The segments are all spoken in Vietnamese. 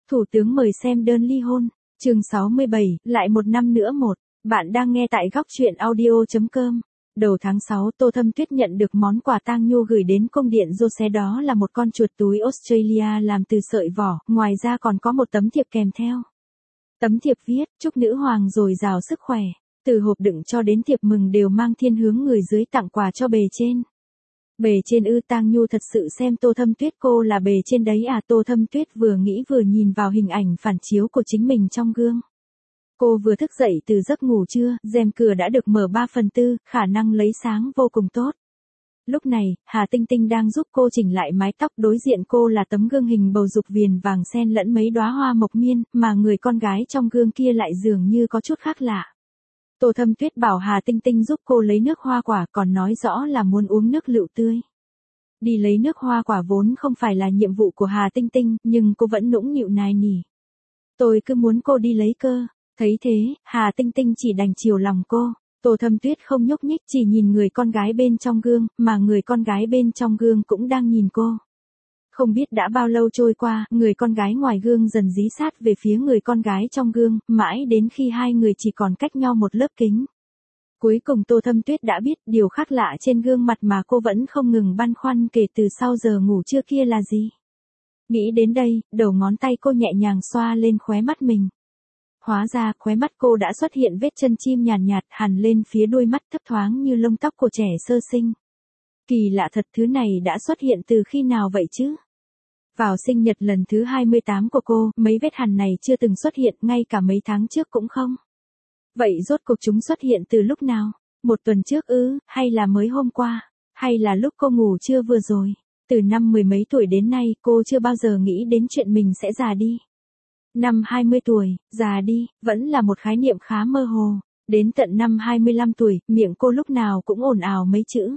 Thủ tướng mời xem đơn ly hôn. Chương 67, lại một năm nữa một. Bạn đang nghe tại góc truyện audio.com. Đầu tháng 6, Tô Thâm Tuyết nhận được món quà tang nhu gửi đến cung điện Jose, đó là một con chuột túi Australia làm từ sợi vỏ, ngoài ra còn có một tấm thiệp kèm theo. Tấm thiệp viết, chúc nữ hoàng dồi dào sức khỏe. Từ hộp đựng cho đến thiệp mừng đều mang thiên hướng người dưới tặng quà cho bề trên. Bề trên ư? Tang nhu thật sự xem Tô Thâm Tuyết cô là bề trên đấy à? Tô Thâm Tuyết vừa nghĩ vừa nhìn vào hình ảnh phản chiếu của chính mình trong gương. Cô vừa thức dậy từ giấc ngủ trưa, rèm cửa đã được mở 3/4, khả năng lấy sáng vô cùng tốt. Lúc này, Hà Tinh Tinh đang giúp cô chỉnh lại mái tóc, đối diện cô là tấm gương hình bầu dục viền vàng xen lẫn mấy đóa hoa mộc miên, mà người con gái trong gương kia lại dường như có chút khác lạ. Tô Thâm Tuyết bảo Hà Tinh Tinh giúp cô lấy nước hoa quả, còn nói rõ là muốn uống nước lựu tươi. Đi lấy nước hoa quả vốn không phải là nhiệm vụ của Hà Tinh Tinh, nhưng cô vẫn nũng nịu nài nỉ. Tôi cứ muốn cô đi lấy cơ. Thấy thế, Hà Tinh Tinh chỉ đành chiều lòng cô. Tô Thâm Tuyết không nhúc nhích, chỉ nhìn người con gái bên trong gương, mà người con gái bên trong gương cũng đang nhìn cô. Không biết đã bao lâu trôi qua, người con gái ngoài gương dần dí sát về phía người con gái trong gương, mãi đến khi hai người chỉ còn cách nhau một lớp kính. Cuối cùng Tô Thâm Tuyết đã biết điều khác lạ trên gương mặt mà cô vẫn không ngừng băn khoăn kể từ sau giờ ngủ trưa kia là gì. Nghĩ đến đây, đầu ngón tay cô nhẹ nhàng xoa lên khóe mắt mình. Hóa ra, khóe mắt cô đã xuất hiện vết chân chim nhàn nhạt hằn lên phía đuôi mắt, thấp thoáng như lông tóc của trẻ sơ sinh. Kỳ lạ thật, thứ này đã xuất hiện từ khi nào vậy chứ? Vào sinh nhật lần thứ 28 của cô, mấy vết hằn này chưa từng xuất hiện, ngay cả mấy tháng trước cũng không. Vậy rốt cuộc chúng xuất hiện từ lúc nào? Một tuần trước ư, hay là mới hôm qua? Hay là lúc cô ngủ trưa vừa rồi? Từ năm mười mấy tuổi đến nay, cô chưa bao giờ nghĩ đến chuyện mình sẽ già đi. Năm 20 tuổi, già đi, vẫn là một khái niệm khá mơ hồ. Đến tận năm 25 tuổi, miệng cô lúc nào cũng ồn ào mấy chữ.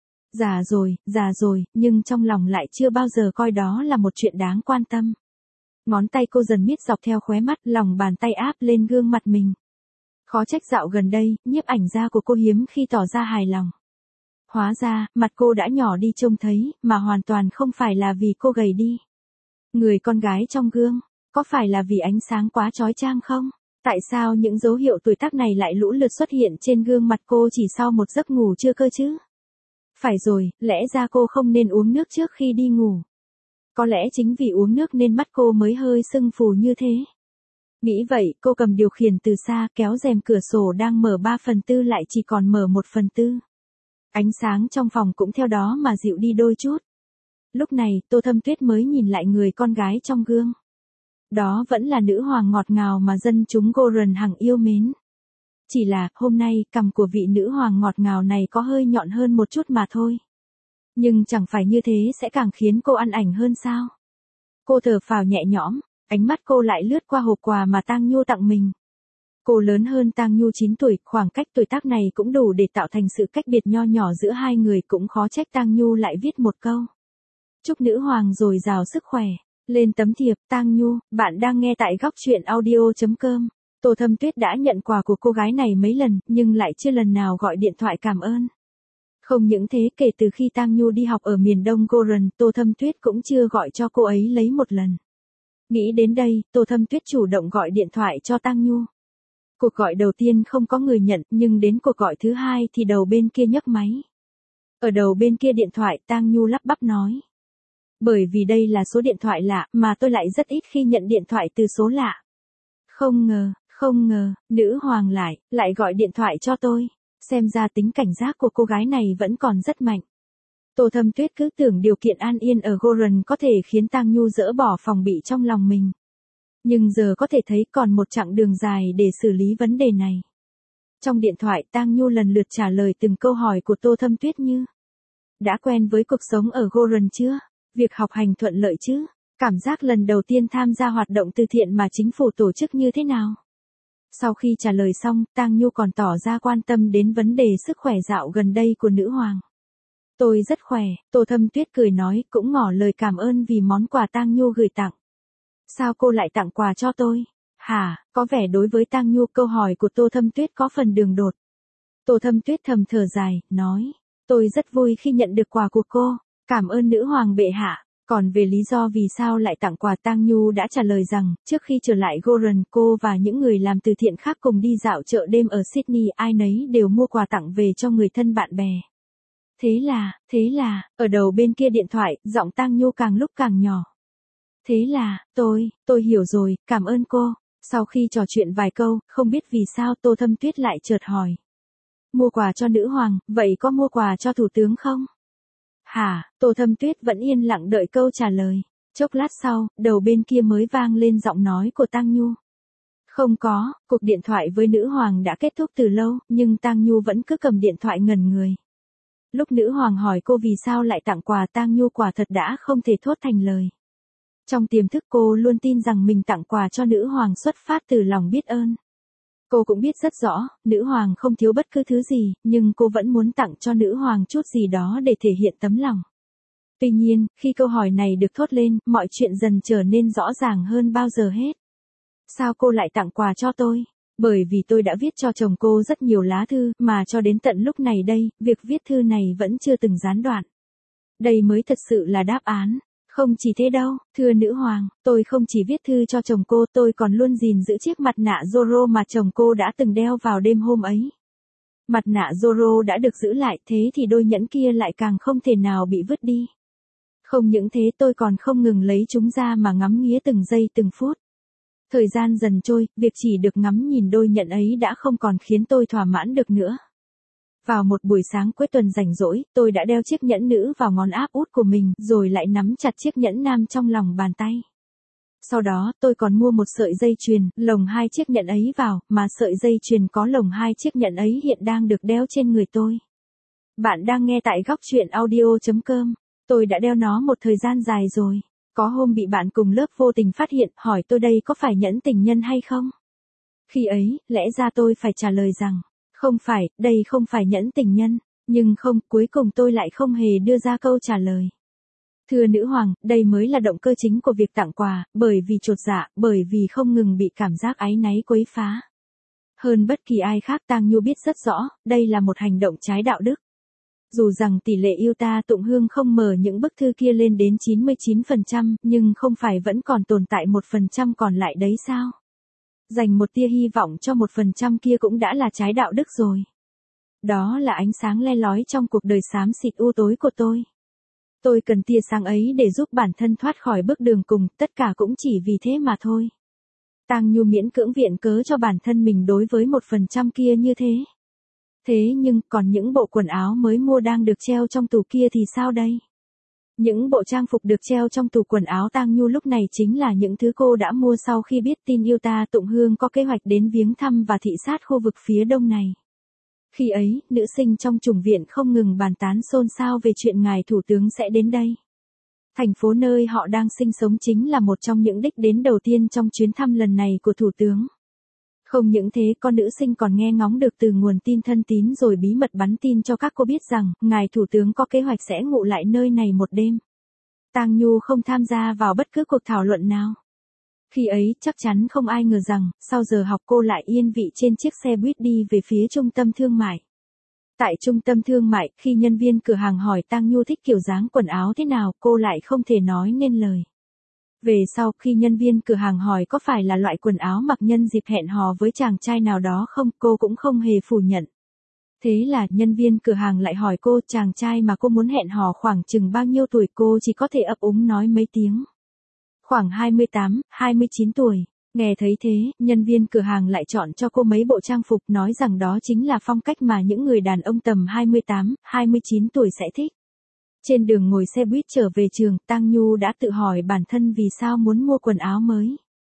Già rồi, nhưng trong lòng lại chưa bao giờ coi đó là một chuyện đáng quan tâm. Ngón tay cô dần miết dọc theo khóe mắt, lòng bàn tay áp lên gương mặt mình. Khó trách dạo gần đây, nhiếp ảnh gia của cô hiếm khi tỏ ra hài lòng. Hóa ra, mặt cô đã nhỏ đi trông thấy, mà hoàn toàn không phải là vì cô gầy đi. Người con gái trong gương, có phải là vì ánh sáng quá chói chang không? Tại sao những dấu hiệu tuổi tác này lại lũ lượt xuất hiện trên gương mặt cô chỉ sau một giấc ngủ trưa cơ chứ? Phải rồi, lẽ ra cô không nên uống nước trước khi đi ngủ. Có lẽ chính vì uống nước nên mắt cô mới hơi sưng phù như thế. Nghĩ vậy, cô cầm điều khiển từ xa, kéo rèm cửa sổ đang mở 3/4 lại chỉ còn mở 1/4. Ánh sáng trong phòng cũng theo đó mà dịu đi đôi chút. Lúc này, Tô Thâm Tuyết mới nhìn lại người con gái trong gương. Đó vẫn là nữ hoàng ngọt ngào mà dân chúng Goron hằng yêu mến. Chỉ là, hôm nay, cằm của vị nữ hoàng ngọt ngào này có hơi nhọn hơn một chút mà thôi. Nhưng chẳng phải như thế sẽ càng khiến cô ăn ảnh hơn sao? Cô thở phào nhẹ nhõm, ánh mắt cô lại lướt qua hộp quà mà Tang Nhu tặng mình. Cô lớn hơn Tang Nhu 9 tuổi, khoảng cách tuổi tác này cũng đủ để tạo thành sự cách biệt nho nhỏ giữa hai người, cũng khó trách Tang Nhu lại viết một câu. Chúc nữ hoàng dồi dào sức khỏe. Lên tấm thiệp. Tang Nhu, bạn đang nghe tại góc truyện audio.com. Tô Thâm Tuyết đã nhận quà của cô gái này mấy lần, nhưng lại chưa lần nào gọi điện thoại cảm ơn. Không những thế, kể từ khi Tang Nhu đi học ở miền đông Goron, Tô Thâm Tuyết cũng chưa gọi cho cô ấy lấy một lần. Nghĩ đến đây, Tô Thâm Tuyết chủ động gọi điện thoại cho Tang Nhu. Cuộc gọi đầu tiên không có người nhận, nhưng đến cuộc gọi thứ hai thì đầu bên kia nhấc máy. Ở đầu bên kia điện thoại, Tang Nhu lắp bắp nói. Bởi vì đây là số điện thoại lạ, mà tôi lại rất ít khi nhận điện thoại từ số lạ. Không ngờ, nữ hoàng lại gọi điện thoại cho tôi. Xem ra tính cảnh giác của cô gái này vẫn còn rất mạnh. Tô Thâm Tuyết cứ tưởng điều kiện an yên ở Goron có thể khiến Tang Nhu dỡ bỏ phòng bị trong lòng mình. Nhưng giờ có thể thấy còn một chặng đường dài để xử lý vấn đề này. Trong điện thoại, Tang Nhu lần lượt trả lời từng câu hỏi của Tô Thâm Tuyết như: đã quen với cuộc sống ở Goron chưa? Việc học hành thuận lợi chứ? Cảm giác lần đầu tiên tham gia hoạt động từ thiện mà chính phủ tổ chức như thế nào? Sau khi trả lời xong, Tang Nhu còn tỏ ra quan tâm đến vấn đề sức khỏe dạo gần đây của nữ hoàng. Tôi rất khỏe, Tô Thâm Tuyết cười nói, cũng ngỏ lời cảm ơn vì món quà Tang Nhu gửi tặng. Sao cô lại tặng quà cho tôi? Hả? Có vẻ đối với Tang Nhu câu hỏi của Tô Thâm Tuyết có phần đường đột. Tô Thâm Tuyết thầm thở dài, nói, tôi rất vui khi nhận được quà của cô. Cảm ơn nữ hoàng bệ hạ. Còn về lý do vì sao lại tặng quà, Tang Nhu đã trả lời rằng, trước khi trở lại Goran, cô và những người làm từ thiện khác cùng đi dạo chợ đêm ở Sydney, ai nấy đều mua quà tặng về cho người thân bạn bè. Thế là, ở đầu bên kia điện thoại, giọng Tang Nhu càng lúc càng nhỏ. Thế là, tôi hiểu rồi, cảm ơn cô. Sau khi trò chuyện vài câu, không biết vì sao Tô Thâm Tuyết lại chợt hỏi. Mua quà cho nữ hoàng, vậy có mua quà cho thủ tướng không? Hả, Tô Thâm Tuyết vẫn yên lặng đợi câu trả lời. Chốc lát sau, đầu bên kia mới vang lên giọng nói của Tang Nhu. Không có, cuộc điện thoại với nữ hoàng đã kết thúc từ lâu, nhưng Tang Nhu vẫn cứ cầm điện thoại ngẩn người. Lúc nữ hoàng hỏi cô vì sao lại tặng quà, Tang Nhu quả thật đã không thể thốt thành lời. Trong tiềm thức cô luôn tin rằng mình tặng quà cho nữ hoàng xuất phát từ lòng biết ơn. Cô cũng biết rất rõ, nữ hoàng không thiếu bất cứ thứ gì, nhưng cô vẫn muốn tặng cho nữ hoàng chút gì đó để thể hiện tấm lòng. Tuy nhiên, khi câu hỏi này được thốt lên, mọi chuyện dần trở nên rõ ràng hơn bao giờ hết. Sao cô lại tặng quà cho tôi? Bởi vì tôi đã viết cho chồng cô rất nhiều lá thư, mà cho đến tận lúc này đây, việc viết thư này vẫn chưa từng gián đoạn. Đây mới thật sự là đáp án. Không chỉ thế đâu, thưa nữ hoàng, tôi không chỉ viết thư cho chồng cô, tôi còn luôn gìn giữ chiếc mặt nạ Zorro mà chồng cô đã từng đeo vào đêm hôm ấy. Mặt nạ Zorro đã được giữ lại, thế thì đôi nhẫn kia lại càng không thể nào bị vứt đi. Không những thế, tôi còn không ngừng lấy chúng ra mà ngắm nghía từng giây từng phút. Thời gian dần trôi, việc chỉ được ngắm nhìn đôi nhẫn ấy đã không còn khiến tôi thỏa mãn được nữa. Vào một buổi sáng cuối tuần rảnh rỗi, tôi đã đeo chiếc nhẫn nữ vào ngón áp út của mình, rồi lại nắm chặt chiếc nhẫn nam trong lòng bàn tay. Sau đó, tôi còn mua một sợi dây chuyền, lồng hai chiếc nhẫn ấy vào, mà sợi dây chuyền có lồng hai chiếc nhẫn ấy hiện đang được đeo trên người tôi. Bạn đang nghe tại góc truyện audio.com. Tôi đã đeo nó một thời gian dài rồi. Có hôm bị bạn cùng lớp vô tình phát hiện, hỏi tôi đây có phải nhẫn tình nhân hay không? Khi ấy, lẽ ra tôi phải trả lời rằng, không phải, đây không phải nhẫn tình nhân. Nhưng không, cuối cùng tôi lại không hề đưa ra câu trả lời. Thưa nữ hoàng, đây mới là động cơ chính của việc tặng quà, bởi vì chột dạ, bởi vì không ngừng bị cảm giác áy náy quấy phá. Hơn bất kỳ ai khác, Tang Nhu biết rất rõ, đây là một hành động trái đạo đức. Dù rằng tỷ lệ yêu ta tụng hương không mở những bức thư kia lên đến 99%, nhưng không phải vẫn còn tồn tại 1% còn lại đấy sao? Dành một tia hy vọng cho 1% kia cũng đã là trái đạo đức rồi. Đó là ánh sáng le lói trong cuộc đời xám xịt u tối của tôi. Tôi cần tia sáng ấy để giúp bản thân thoát khỏi bước đường cùng, tất cả cũng chỉ vì thế mà thôi. Tang Nhu miễn cưỡng viện cớ cho bản thân mình đối với 1% kia như thế. Thế nhưng, còn những bộ quần áo mới mua đang được treo trong tủ kia thì sao đây? Những bộ trang phục được treo trong tủ quần áo Tang Nhu lúc này chính là những thứ cô đã mua sau khi biết tin yêu ta tụng hương có kế hoạch đến viếng thăm và thị sát khu vực phía đông này. Khi ấy, nữ sinh trong chủng viện không ngừng bàn tán xôn xao về chuyện ngài thủ tướng sẽ đến đây. Thành phố nơi họ đang sinh sống chính là một trong những đích đến đầu tiên trong chuyến thăm lần này của thủ tướng. Không những thế, con nữ sinh còn nghe ngóng được từ nguồn tin thân tín rồi bí mật bắn tin cho các cô biết rằng, ngài thủ tướng có kế hoạch sẽ ngụ lại nơi này một đêm. Tang Nhu không tham gia vào bất cứ cuộc thảo luận nào. Khi ấy, chắc chắn không ai ngờ rằng, sau giờ học cô lại yên vị trên chiếc xe buýt đi về phía trung tâm thương mại. Tại trung tâm thương mại, khi nhân viên cửa hàng hỏi Tang Nhu thích kiểu dáng quần áo thế nào, cô lại không thể nói nên lời. Về sau, khi nhân viên cửa hàng hỏi có phải là loại quần áo mặc nhân dịp hẹn hò với chàng trai nào đó không, cô cũng không hề phủ nhận. Thế là, nhân viên cửa hàng lại hỏi cô, chàng trai mà cô muốn hẹn hò khoảng chừng bao nhiêu tuổi, cô chỉ có thể ấp úng nói mấy tiếng. Khoảng 28, 29 tuổi. Nghe thấy thế, nhân viên cửa hàng lại chọn cho cô mấy bộ trang phục, nói rằng đó chính là phong cách mà những người đàn ông tầm 28, 29 tuổi sẽ thích. Trên đường ngồi xe buýt trở về trường, Tang Nhu đã tự hỏi bản thân vì sao muốn mua quần áo mới.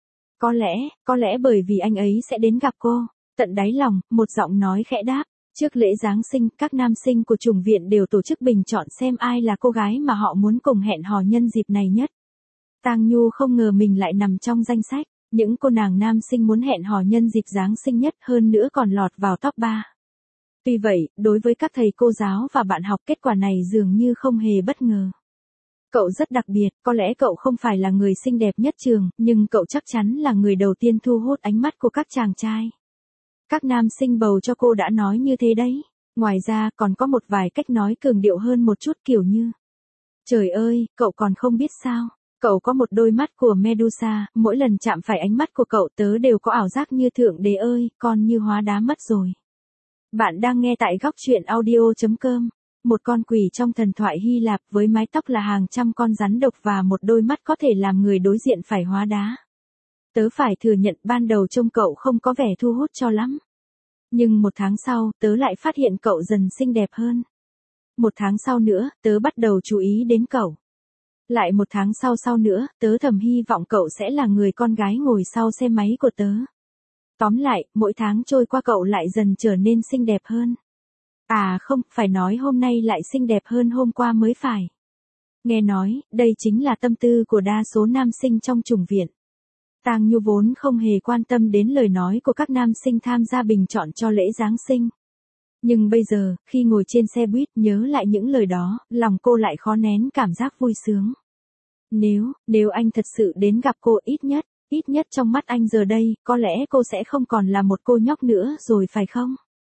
Có lẽ bởi vì anh ấy sẽ đến gặp cô. Tận đáy lòng, một giọng nói khẽ đáp. Trước lễ Giáng sinh, các nam sinh của chủng viện đều tổ chức bình chọn xem ai là cô gái mà họ muốn cùng hẹn hò nhân dịp này nhất. Tang Nhu không ngờ mình lại nằm trong danh sách những cô nàng nam sinh muốn hẹn hò nhân dịp Giáng sinh nhất, hơn nữa còn lọt vào top 3. Tuy vậy, đối với các thầy cô giáo và bạn học, kết quả này dường như không hề bất ngờ. Cậu rất đặc biệt, có lẽ cậu không phải là người xinh đẹp nhất trường, nhưng cậu chắc chắn là người đầu tiên thu hút ánh mắt của các chàng trai. Các nam sinh bầu cho cô đã nói như thế đấy. Ngoài ra, còn có một vài cách nói cường điệu hơn một chút, kiểu như: Trời ơi, cậu còn không biết sao? Cậu có một đôi mắt của Medusa, mỗi lần chạm phải ánh mắt của cậu tớ đều có ảo giác như thượng đế ơi, con như hóa đá mất rồi. Bạn đang nghe tại góc truyện audio.com. Một con quỷ trong thần thoại Hy Lạp với mái tóc là hàng trăm con rắn độc và một đôi mắt có thể làm người đối diện phải hóa đá. Tớ phải thừa nhận ban đầu trông cậu không có vẻ thu hút cho lắm. Nhưng một tháng sau, tớ lại phát hiện cậu dần xinh đẹp hơn. Một tháng sau nữa, tớ bắt đầu chú ý đến cậu. Lại một tháng sau nữa, tớ thầm hy vọng cậu sẽ là người con gái ngồi sau xe máy của tớ. Tóm lại, mỗi tháng trôi qua cậu lại dần trở nên xinh đẹp hơn. À không, phải nói hôm nay lại xinh đẹp hơn hôm qua mới phải. Nghe nói, đây chính là tâm tư của đa số nam sinh trong chủng viện. Tang Nhu vốn không hề quan tâm đến lời nói của các nam sinh tham gia bình chọn cho lễ Giáng sinh. Nhưng bây giờ, khi ngồi trên xe buýt nhớ lại những lời đó, lòng cô lại khó nén cảm giác vui sướng. Nếu anh thật sự đến gặp cô ít nhất trong mắt anh giờ đây, có lẽ cô sẽ không còn là một cô nhóc nữa rồi phải không?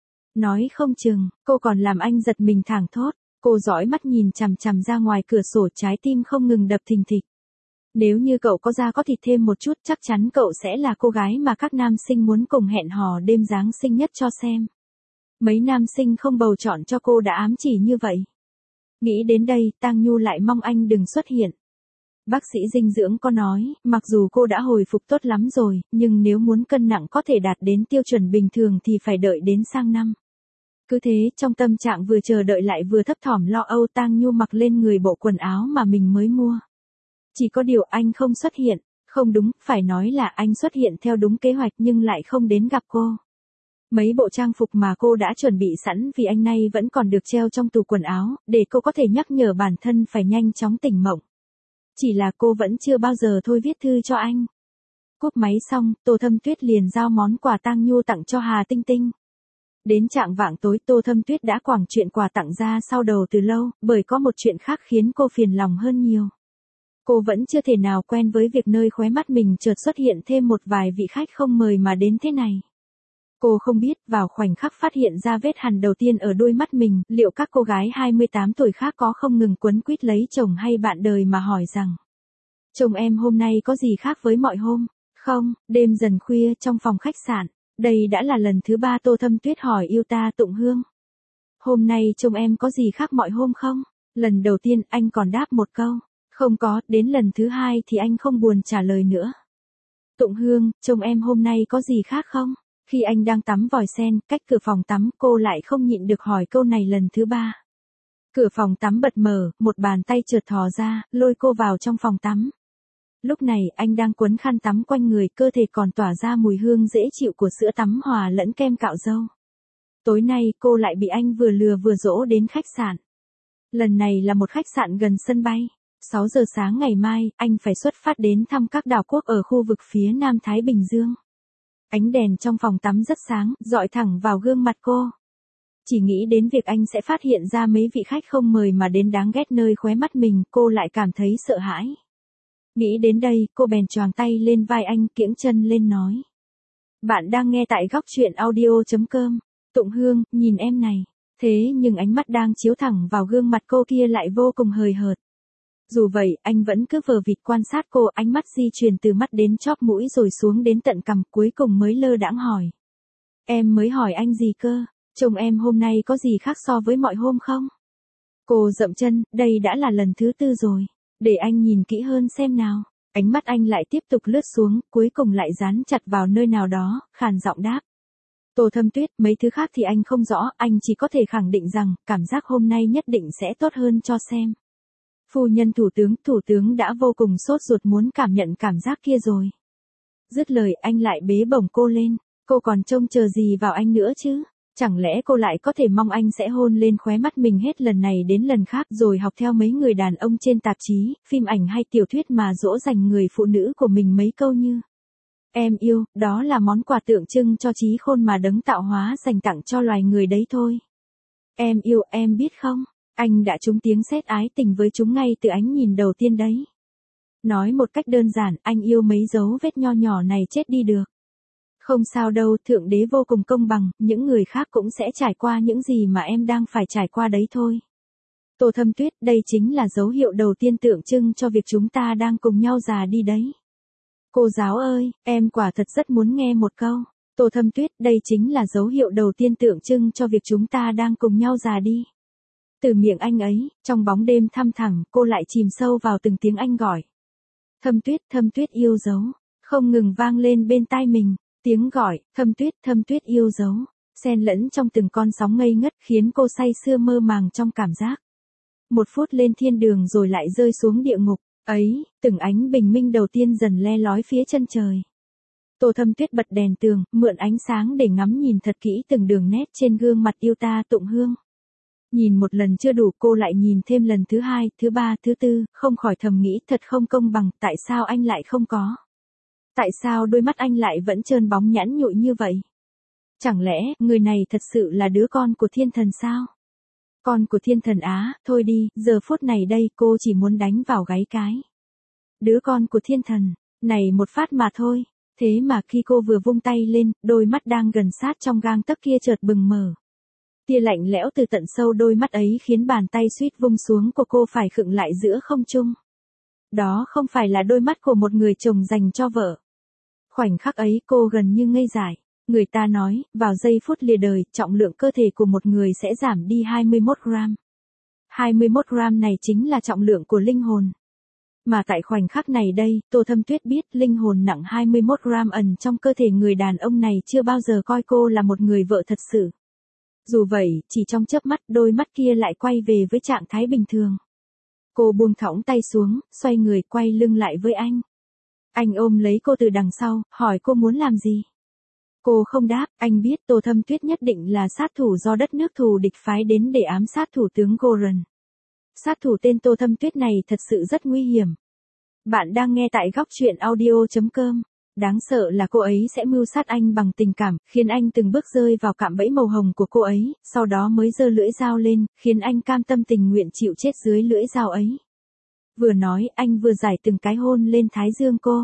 Nói không chừng, cô còn làm anh giật mình thảng thốt. Cô dõi mắt nhìn chằm chằm ra ngoài cửa sổ, trái tim không ngừng đập thình thịch. Nếu như cậu có da có thịt thêm một chút chắc chắn cậu sẽ là cô gái mà các nam sinh muốn cùng hẹn hò đêm Giáng sinh nhất cho xem. Mấy nam sinh không bầu chọn cho cô đã ám chỉ như vậy. Nghĩ đến đây, Tang Nhu lại mong anh đừng xuất hiện. Bác sĩ dinh dưỡng có nói, mặc dù cô đã hồi phục tốt lắm rồi, nhưng nếu muốn cân nặng có thể đạt đến tiêu chuẩn bình thường thì phải đợi đến sang năm. Cứ thế, trong tâm trạng vừa chờ đợi lại vừa thấp thỏm lo âu, Tang Nhu mặc lên người bộ quần áo mà mình mới mua. Chỉ có điều anh không xuất hiện, không đúng, phải nói là anh xuất hiện theo đúng kế hoạch nhưng lại không đến gặp cô. Mấy bộ trang phục mà cô đã chuẩn bị sẵn vì anh nay vẫn còn được treo trong tủ quần áo, để cô có thể nhắc nhở bản thân phải nhanh chóng tỉnh mộng. Chỉ là cô vẫn chưa bao giờ thôi viết thư cho anh. Cúp máy xong, Tô Thâm Tuyết liền giao món quà Tang Nhu tặng cho Hà Tinh Tinh. Đến chạng vạng tối Tô Thâm Tuyết đã quẳng chuyện quà tặng ra sau đầu từ lâu, bởi có một chuyện khác khiến cô phiền lòng hơn nhiều. Cô vẫn chưa thể nào quen với việc nơi khóe mắt mình chợt xuất hiện thêm một vài vị khách không mời mà đến thế này. Cô không biết, vào khoảnh khắc phát hiện ra vết hằn đầu tiên ở đôi mắt mình, liệu các cô gái 28 tuổi khác có không ngừng quấn quýt lấy chồng hay bạn đời mà hỏi rằng: chồng em hôm nay có gì khác với mọi hôm? Không, đêm dần khuya trong phòng khách sạn, đây đã là lần thứ 3 Tô Thâm Tuyết hỏi yêu ta Tụng Hương. Hôm nay chồng em có gì khác mọi hôm không? Lần đầu tiên anh còn đáp một câu, không có, đến lần thứ 2 thì anh không buồn trả lời nữa. Tụng Hương, chồng em hôm nay có gì khác không? Khi anh đang tắm vòi sen, cách cửa phòng tắm, cô lại không nhịn được hỏi câu này lần thứ 3. Cửa phòng tắm bật mở, một bàn tay chợt thò ra, lôi cô vào trong phòng tắm. Lúc này, anh đang quấn khăn tắm quanh người, cơ thể còn tỏa ra mùi hương dễ chịu của sữa tắm hòa lẫn kem cạo râu. Tối nay, cô lại bị anh vừa lừa vừa dỗ đến khách sạn. Lần này là một khách sạn gần sân bay. 6 giờ sáng ngày mai, anh phải xuất phát đến thăm các đảo quốc ở khu vực phía Nam Thái Bình Dương. Ánh đèn trong phòng tắm rất sáng, dọi thẳng vào gương mặt cô. Chỉ nghĩ đến việc anh sẽ phát hiện ra mấy vị khách không mời mà đến đáng ghét nơi khóe mắt mình, cô lại cảm thấy sợ hãi. Nghĩ đến đây, cô bèn choàng tay lên vai anh, kiễng chân lên nói: bạn đang nghe tại góc truyện audio.com. Tụng Hương, nhìn em này. Thế nhưng ánh mắt đang chiếu thẳng vào gương mặt cô kia lại vô cùng hời hợt. Dù vậy, anh vẫn cứ vờ vịt quan sát cô, ánh mắt di chuyển từ mắt đến chóp mũi rồi xuống đến tận cằm, cuối cùng mới lơ đãng hỏi: em mới hỏi anh gì cơ? Chồng em hôm nay có gì khác so với mọi hôm không? Cô dậm chân, đây đã là lần thứ 4 rồi. Để anh nhìn kỹ hơn xem nào. Ánh mắt anh lại tiếp tục lướt xuống, cuối cùng lại dán chặt vào nơi nào đó, khàn giọng đáp: Tô Thâm Tuyết, mấy thứ khác thì anh không rõ, anh chỉ có thể khẳng định rằng, cảm giác hôm nay nhất định sẽ tốt hơn cho xem. Phu nhân thủ tướng đã vô cùng sốt ruột muốn cảm nhận cảm giác kia rồi. Dứt lời anh lại bế bổng cô lên. Cô còn trông chờ gì vào anh nữa chứ? Chẳng lẽ cô lại có thể mong anh sẽ hôn lên khóe mắt mình hết lần này đến lần khác rồi học theo mấy người đàn ông trên tạp chí, phim ảnh hay tiểu thuyết mà dỗ dành người phụ nữ của mình mấy câu như: em yêu, đó là món quà tượng trưng cho trí khôn mà đấng tạo hóa dành tặng cho loài người đấy thôi. Em yêu, em biết không? Anh đã trúng tiếng sét ái tình với chúng ngay từ ánh nhìn đầu tiên đấy. Nói một cách đơn giản, anh yêu mấy dấu vết nho nhỏ này chết đi được. Không sao đâu, Thượng Đế vô cùng công bằng, những người khác cũng sẽ trải qua những gì mà em đang phải trải qua đấy thôi. Tô Thâm Tuyết, đây chính là dấu hiệu đầu tiên tượng trưng cho việc chúng ta đang cùng nhau già đi đấy. Cô giáo ơi, em quả thật rất muốn nghe một câu. Tô Thâm Tuyết, đây chính là dấu hiệu đầu tiên tượng trưng cho việc chúng ta đang cùng nhau già đi. Từ miệng anh ấy, trong bóng đêm thăm thẳm, cô lại chìm sâu vào từng tiếng anh gọi. Thâm Tuyết yêu dấu, không ngừng vang lên bên tai mình, tiếng gọi, Thâm Tuyết yêu dấu, xen lẫn trong từng con sóng ngây ngất khiến cô say sưa mơ màng trong cảm giác. Một phút lên thiên đường rồi lại rơi xuống địa ngục, ấy, từng ánh bình minh đầu tiên dần le lói phía chân trời. Tô Thâm Tuyết bật đèn tường, mượn ánh sáng để ngắm nhìn thật kỹ từng đường nét trên gương mặt yêu ta Tụng Hương. Nhìn một lần chưa đủ, cô lại nhìn thêm lần thứ hai, thứ ba, thứ tư, không khỏi thầm nghĩ thật không công bằng, tại sao anh lại không có? Tại sao đôi mắt anh lại vẫn trơn bóng nhẵn nhụi như vậy? Chẳng lẽ, người này thật sự là đứa con của thiên thần sao? Con của thiên thần á, thôi đi, giờ phút này đây cô chỉ muốn đánh vào gáy cái. Đứa con của thiên thần, này một phát mà thôi. Thế mà khi cô vừa vung tay lên, đôi mắt đang gần sát trong gang tấc kia chợt bừng mở. Tia lạnh lẽo từ tận sâu đôi mắt ấy khiến bàn tay suýt vung xuống của cô phải khựng lại giữa không trung. Đó không phải là đôi mắt của một người chồng dành cho vợ. Khoảnh khắc ấy cô gần như ngây dại. Người ta nói, vào giây phút lìa đời, trọng lượng cơ thể của một người sẽ giảm đi 21 gram. 21 gram này chính là trọng lượng của linh hồn. Mà tại khoảnh khắc này đây, Tô Thâm Tuyết biết linh hồn nặng 21 gram ẩn trong cơ thể người đàn ông này chưa bao giờ coi cô là một người vợ thật sự. Dù vậy, chỉ trong chớp mắt đôi mắt kia lại quay về với trạng thái bình thường. Cô buông thõng tay xuống, xoay người quay lưng lại với anh. Anh ôm lấy cô từ đằng sau, hỏi cô muốn làm gì. Cô không đáp, anh biết Tô Thâm Tuyết nhất định là sát thủ do đất nước thù địch phái đến để ám sát thủ tướng Goran. Sát thủ tên Tô Thâm Tuyết này thật sự rất nguy hiểm. Bạn đang nghe tại góc truyện audio.com. Đáng sợ là cô ấy sẽ mưu sát anh bằng tình cảm, khiến anh từng bước rơi vào cạm bẫy màu hồng của cô ấy, sau đó mới giơ lưỡi dao lên, khiến anh cam tâm tình nguyện chịu chết dưới lưỡi dao ấy. Vừa nói, anh vừa giải từng cái hôn lên thái dương cô.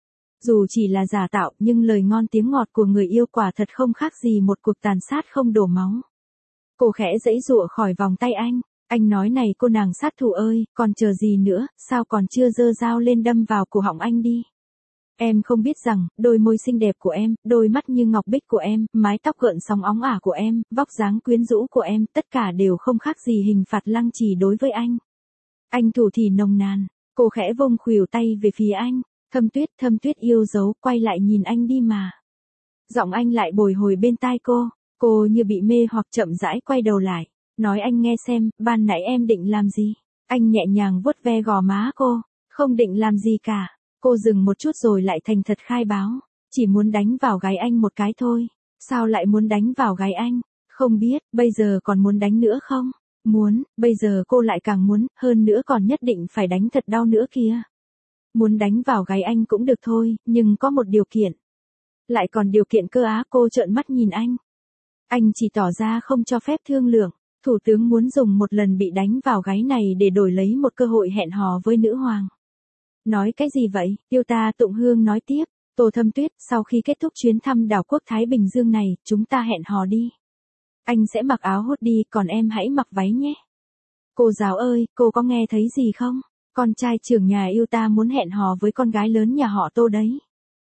Dù chỉ là giả tạo, nhưng lời ngon tiếng ngọt của người yêu quả thật không khác gì một cuộc tàn sát không đổ máu. Cô khẽ giãy giụa khỏi vòng tay anh. Anh nói này cô nàng sát thủ ơi, còn chờ gì nữa, sao còn chưa giơ dao lên đâm vào cổ họng anh đi. Em không biết rằng, đôi môi xinh đẹp của em, đôi mắt như ngọc bích của em, mái tóc gợn sóng óng ả của em, vóc dáng quyến rũ của em, tất cả đều không khác gì hình phạt lăng trì đối với anh. Anh thủ thỉ nồng nàn, cô khẽ vung khuỷu tay về phía anh. Thâm Tuyết yêu dấu, quay lại nhìn anh đi mà. Giọng anh lại bồi hồi bên tai cô như bị mê hoặc chậm rãi quay đầu lại. Nói anh nghe xem, ban nãy em định làm gì? Anh nhẹ nhàng vuốt ve gò má cô, không định làm gì cả. Cô dừng một chút rồi lại thành thật khai báo, chỉ muốn đánh vào gáy anh một cái thôi. Sao lại muốn đánh vào gáy anh? Không biết, bây giờ còn muốn đánh nữa không? Muốn, bây giờ cô lại càng muốn, hơn nữa còn nhất định phải đánh thật đau nữa kìa. Muốn đánh vào gáy anh cũng được thôi, nhưng có một điều kiện. Lại còn điều kiện cơ á, cô trợn mắt nhìn anh. Anh chỉ tỏ ra không cho phép thương lượng. Thủ tướng muốn dùng một lần bị đánh vào gáy này để đổi lấy một cơ hội hẹn hò với nữ hoàng. Nói cái gì vậy? Yêu ta Tụng Hương nói tiếp. Tô Thâm Tuyết, sau khi kết thúc chuyến thăm đảo quốc Thái Bình Dương này, chúng ta hẹn hò đi. Anh sẽ mặc áo hốt đi, còn em hãy mặc váy nhé. Cô giáo ơi, cô có nghe thấy gì không? Con trai trưởng nhà yêu ta muốn hẹn hò với con gái lớn nhà họ Tô đấy.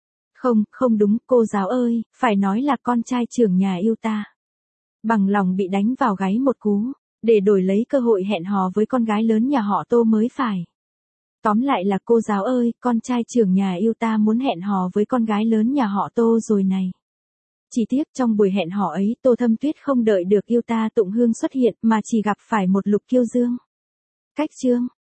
Không đúng, cô giáo ơi, phải nói là con trai trưởng nhà yêu ta. Bằng lòng bị đánh vào gáy một cú, để đổi lấy cơ hội hẹn hò với con gái lớn nhà họ Tô mới phải. Tóm lại là cô giáo ơi, con trai trưởng nhà yêu ta muốn hẹn hò với con gái lớn nhà họ Tô rồi này. Chỉ tiếc trong buổi hẹn hò ấy Tô Thâm Tuyết không đợi được yêu ta Tụng Hương xuất hiện mà chỉ gặp phải một Lục Kiêu Dương. Cách chương